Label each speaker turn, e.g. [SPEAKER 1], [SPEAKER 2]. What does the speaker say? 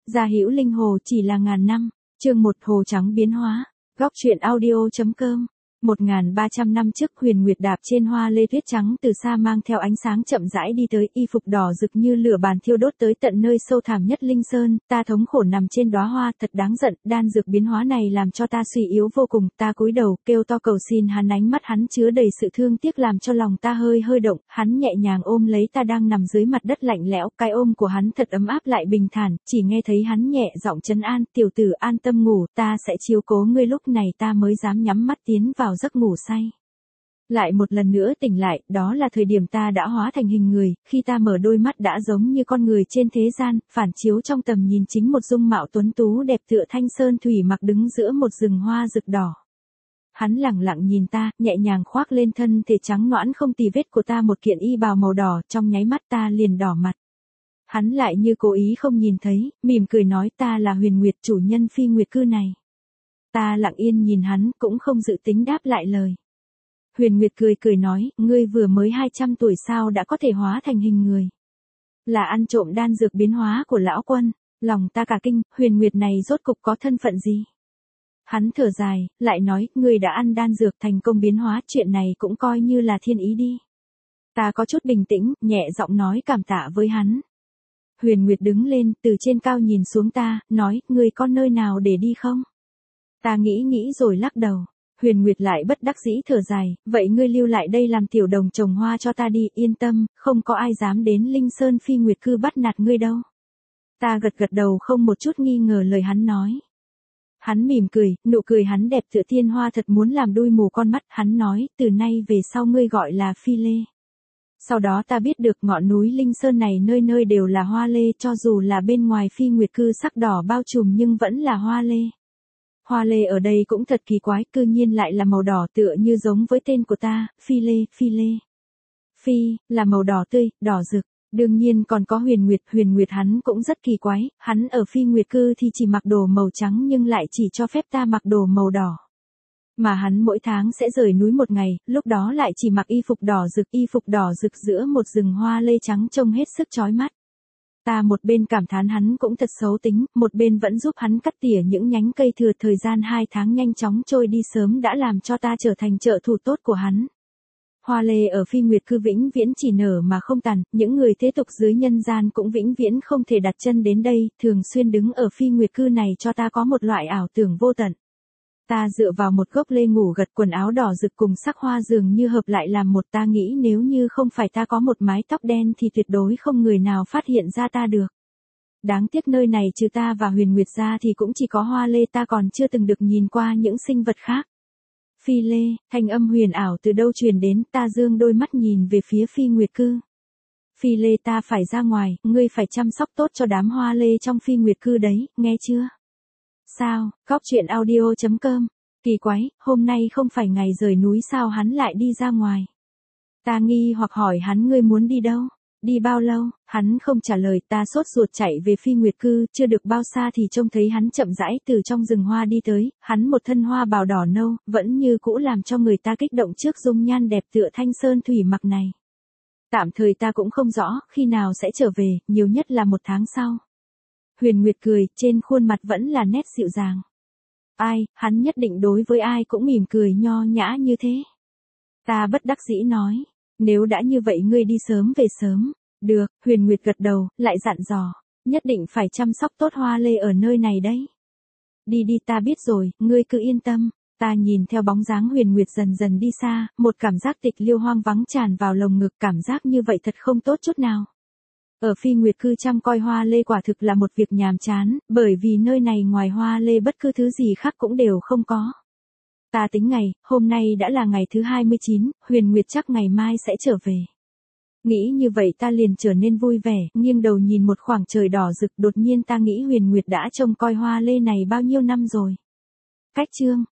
[SPEAKER 1] Gia hữu linh hồ chỉ là ngàn năm. Chương 1 Hồ trắng biến hóa. Góc truyện audio.com. 1300 năm trước Huyền Nguyệt đạp trên hoa lê tuyết trắng từ xa mang theo ánh sáng chậm rãi đi tới, y phục đỏ rực như lửa bàn thiêu đốt tới tận nơi sâu thẳm nhất Linh Sơn, ta thống khổ nằm trên đóa hoa, thật đáng giận, đan dược biến hóa này làm cho ta suy yếu vô cùng, ta cúi đầu, kêu to cầu xin hắn, ánh mắt hắn chứa đầy sự thương tiếc làm cho lòng ta hơi hơi động, hắn nhẹ nhàng ôm lấy ta đang nằm dưới mặt đất lạnh lẽo, cái ôm của hắn thật ấm áp lại bình thản, chỉ nghe thấy hắn nhẹ giọng trấn an, tiểu tử an tâm ngủ, ta sẽ chiếu cố ngươi, lúc này ta mới dám nhắm mắt tiến vào giấc ngủ say. Lại một lần nữa tỉnh lại, đó là thời điểm ta đã hóa thành hình người, khi ta mở đôi mắt đã giống như con người trên thế gian, phản chiếu trong tầm nhìn chính một dung mạo tuấn tú đẹp tựa thanh sơn thủy mặc đứng giữa một rừng hoa rực đỏ. Hắn lẳng lặng nhìn ta, nhẹ nhàng khoác lên thân thể trắng nõn không tì vết của ta một kiện y bào màu đỏ, trong nháy mắt ta liền đỏ mặt. Hắn lại như cố ý không nhìn thấy, mỉm cười nói ta là Huyền Nguyệt, chủ nhân phi nguyệt cư này. Ta lặng yên nhìn hắn, cũng không dự tính đáp lại lời. Huyền Nguyệt cười cười nói, ngươi vừa mới 200 tuổi sao đã có thể hóa thành hình người. Là ăn trộm đan dược biến hóa của lão quân. Lòng ta cả kinh, Huyền Nguyệt này rốt cục có thân phận gì? Hắn thở dài, lại nói, ngươi đã ăn đan dược thành công biến hóa, chuyện này cũng coi như là thiên ý đi. Ta có chút bình tĩnh, nhẹ giọng nói cảm tạ với hắn. Huyền Nguyệt đứng lên, từ trên cao nhìn xuống ta, nói, ngươi có nơi nào để đi không? Ta nghĩ rồi lắc đầu. Huyền Nguyệt lại bất đắc dĩ thở dài, vậy ngươi lưu lại đây làm tiểu đồng trồng hoa cho ta đi, yên tâm, không có ai dám đến Linh Sơn phi nguyệt cư bắt nạt ngươi đâu. Ta gật đầu không một chút nghi ngờ lời hắn nói. Hắn mỉm cười, nụ cười hắn đẹp tựa thiên hoa thật muốn làm đuôi mù con mắt, hắn nói, từ nay về sau ngươi gọi là Phi Lê. Sau đó ta biết được ngọn núi Linh Sơn này nơi nơi đều là hoa lê, cho dù là bên ngoài phi nguyệt cư sắc đỏ bao trùm nhưng vẫn là hoa lê. Hoa lê ở đây cũng thật kỳ quái, cư nhiên lại là màu đỏ tựa như giống với tên của ta, Phi Lê, Phi Lê. Phi, là màu đỏ tươi, đỏ rực. Đương nhiên còn có Huyền Nguyệt hắn cũng rất kỳ quái, hắn ở phi nguyệt cư thì chỉ mặc đồ màu trắng nhưng lại chỉ cho phép ta mặc đồ màu đỏ. Mà hắn mỗi tháng sẽ rời núi một ngày, lúc đó lại chỉ mặc y phục đỏ rực giữa một rừng hoa lê trắng trông hết sức chói mắt. Ta một bên cảm thán hắn cũng thật xấu tính, một bên vẫn giúp hắn cắt tỉa những nhánh cây thừa, thời gian 2 tháng nhanh chóng trôi đi sớm đã làm cho ta trở thành trợ thủ tốt của hắn. Hoa lê ở phi nguyệt cư vĩnh viễn chỉ nở mà không tàn, những người thế tục dưới nhân gian cũng vĩnh viễn không thể đặt chân đến đây, thường xuyên đứng ở phi nguyệt cư này cho ta có một loại ảo tưởng vô tận. Ta dựa vào một gốc lê ngủ gật, quần áo đỏ rực cùng sắc hoa dường như hợp lại làm một, ta nghĩ nếu như không phải ta có một mái tóc đen thì tuyệt đối không người nào phát hiện ra ta được. Đáng tiếc nơi này trừ ta và Huyền Nguyệt ra thì cũng chỉ có hoa lê, ta còn chưa từng được nhìn qua những sinh vật khác. Phi Lê, thanh âm huyền ảo từ đâu truyền đến, ta dương đôi mắt nhìn về phía phi nguyệt cư. Phi Lê, ta phải ra ngoài, ngươi phải chăm sóc tốt cho đám hoa lê trong phi nguyệt cư đấy, nghe chưa? Sao, góc truyện audio.com, kỳ quái, hôm nay không phải ngày rời núi sao hắn lại đi ra ngoài? Ta nghi hoặc hỏi hắn, ngươi muốn đi đâu? Đi bao lâu? Hắn không trả lời, ta sốt ruột chạy về phi nguyệt cư, chưa được bao xa thì trông thấy hắn chậm rãi từ trong rừng hoa đi tới, hắn một thân hoa bào đỏ nâu, vẫn như cũ làm cho người ta kích động trước dung nhan đẹp tựa thanh sơn thủy mặc này. Tạm thời ta cũng không rõ, khi nào sẽ trở về, nhiều nhất là 1 tháng sau. Huyền Nguyệt cười, trên khuôn mặt vẫn là nét dịu dàng. Ai, hắn nhất định đối với ai cũng mỉm cười nho nhã như thế. Ta bất đắc dĩ nói. Nếu đã như vậy ngươi đi sớm về sớm. Được, Huyền Nguyệt gật đầu, lại dặn dò. Nhất định phải chăm sóc tốt hoa lê ở nơi này đấy. Đi đi, ta biết rồi, ngươi cứ yên tâm. Ta nhìn theo bóng dáng Huyền Nguyệt dần dần đi xa, một cảm giác tịch liêu hoang vắng tràn vào lồng ngực, cảm giác như vậy thật không tốt chút nào. Ở phi nguyệt cư chăm coi hoa lê quả thực là một việc nhàm chán, bởi vì nơi này ngoài hoa lê bất cứ thứ gì khác cũng đều không có. Ta tính ngày, hôm nay đã là ngày thứ 29, Huyền Nguyệt chắc ngày mai sẽ trở về. Nghĩ như vậy ta liền trở nên vui vẻ, nghiêng đầu nhìn một khoảng trời đỏ rực, đột nhiên ta nghĩ Huyền Nguyệt đã trông coi hoa lê này bao nhiêu năm rồi. Cách chương